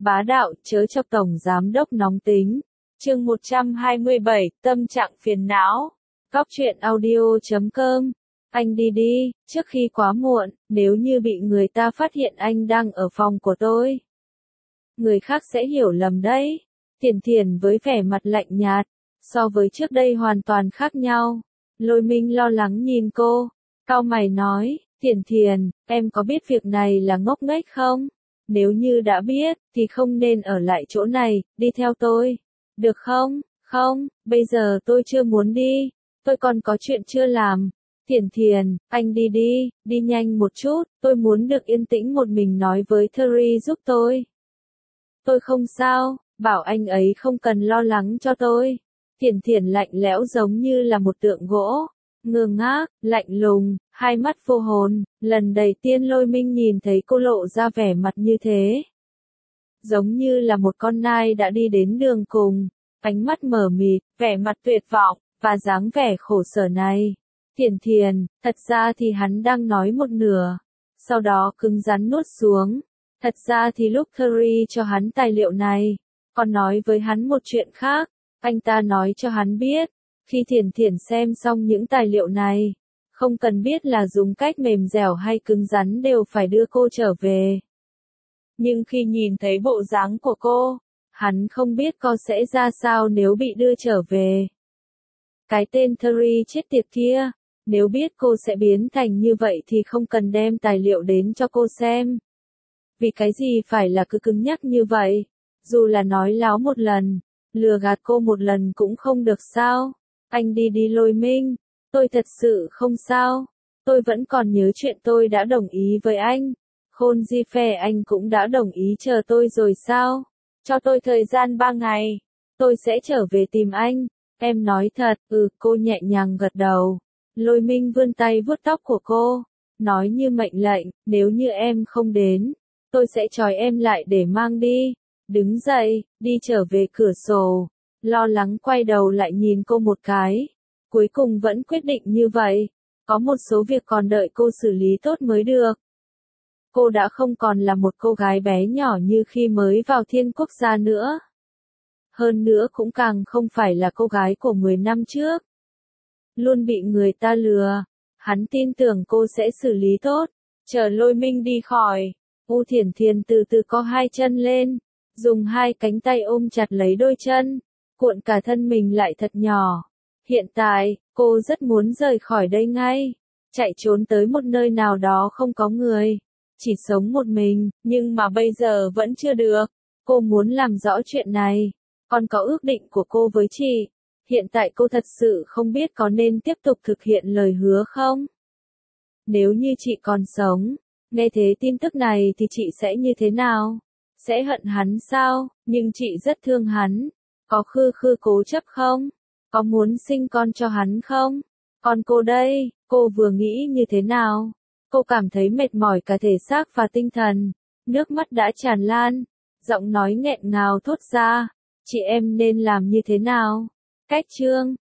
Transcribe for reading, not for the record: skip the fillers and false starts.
bá đạo, chớ chọc tổng giám đốc nóng tính. Chương 127, tâm trạng phiền não. Cóc truyện audio.com. Anh đi đi, trước khi quá muộn, nếu như bị người ta phát hiện anh đang ở phòng của tôi. Người khác sẽ hiểu lầm đấy. Thiển Thiển với vẻ mặt lạnh nhạt, so với trước đây hoàn toàn khác nhau. Lôi Minh lo lắng nhìn cô, cau mày nói, Thiển Thiển, em có biết việc này là ngốc nghếch không? Nếu như đã biết, thì không nên ở lại chỗ này, đi theo tôi. Được không? Không, bây giờ tôi chưa muốn đi. Tôi còn có chuyện chưa làm. Thiển Thiển, anh đi đi, đi nhanh một chút, tôi muốn được yên tĩnh một mình nói với Terry giúp tôi. Tôi không sao, bảo anh ấy không cần lo lắng cho tôi. Thiển Thiển lạnh lẽo giống như là một tượng gỗ, ngơ ngác, lạnh lùng, hai mắt vô hồn, lần đầu tiên Lôi Minh nhìn thấy cô lộ ra vẻ mặt như thế. Giống như là một con nai đã đi đến đường cùng, ánh mắt mờ mịt, vẻ mặt tuyệt vọng, và dáng vẻ khổ sở này. Thiển Thiển, thật ra thì hắn đang nói một nửa, sau đó cứng rắn nuốt xuống. Thật ra thì lúc Terry cho hắn tài liệu này, còn nói với hắn một chuyện khác, anh ta nói cho hắn biết, khi Thiển Thiển xem xong những tài liệu này, không cần biết là dùng cách mềm dẻo hay cứng rắn đều phải đưa cô trở về. Nhưng khi nhìn thấy bộ dáng của cô, hắn không biết cô sẽ ra sao nếu bị đưa trở về. Cái tên Terry chết tiệt kia, nếu biết cô sẽ biến thành như vậy thì không cần đem tài liệu đến cho cô xem. Vì cái gì phải là cứ cứng nhắc như vậy, dù là nói láo một lần, lừa gạt cô một lần cũng không được sao? Anh đi đi Lôi Minh, tôi thật sự không sao, tôi vẫn còn nhớ chuyện tôi đã đồng ý với anh. Khôn Di Phè anh cũng đã đồng ý chờ tôi rồi sao? Cho tôi thời gian 3 ngày, tôi sẽ trở về tìm anh. Em nói thật, cô nhẹ nhàng gật đầu. Lôi Minh vươn tay vuốt tóc của cô, nói như mệnh lệnh, nếu như em không đến, tôi sẽ trói em lại để mang đi. Đứng dậy, đi trở về cửa sổ, lo lắng quay đầu lại nhìn cô một cái. Cuối cùng vẫn quyết định như vậy, có một số việc còn đợi cô xử lý tốt mới được. Cô đã không còn là một cô gái bé nhỏ như khi mới vào Thiên Quốc gia nữa. Hơn nữa cũng càng không phải là cô gái của 10 năm trước. Luôn bị người ta lừa, hắn tin tưởng cô sẽ xử lý tốt. Chờ Lôi Minh đi khỏi, Thiển Thiển từ từ co hai chân lên, dùng hai cánh tay ôm chặt lấy đôi chân, cuộn cả thân mình lại thật nhỏ. Hiện tại, cô rất muốn rời khỏi đây ngay, chạy trốn tới một nơi nào đó không có người, chỉ sống một mình, nhưng mà bây giờ vẫn chưa được. Cô muốn làm rõ chuyện này, còn có ước định của cô với chị. Hiện tại cô thật sự không biết có nên tiếp tục thực hiện lời hứa không? Nếu như chị còn sống, nghe thấy tin tức này thì chị sẽ như thế nào? Sẽ hận hắn sao? Nhưng chị rất thương hắn. Có khư cố chấp không? Có muốn sinh con cho hắn không? Còn cô đây, cô vừa nghĩ như thế nào? Cô cảm thấy mệt mỏi cả thể xác và tinh thần. Nước mắt đã tràn lan. Giọng nói nghẹn ngào thốt ra. Chị em nên làm như thế nào? Cách chương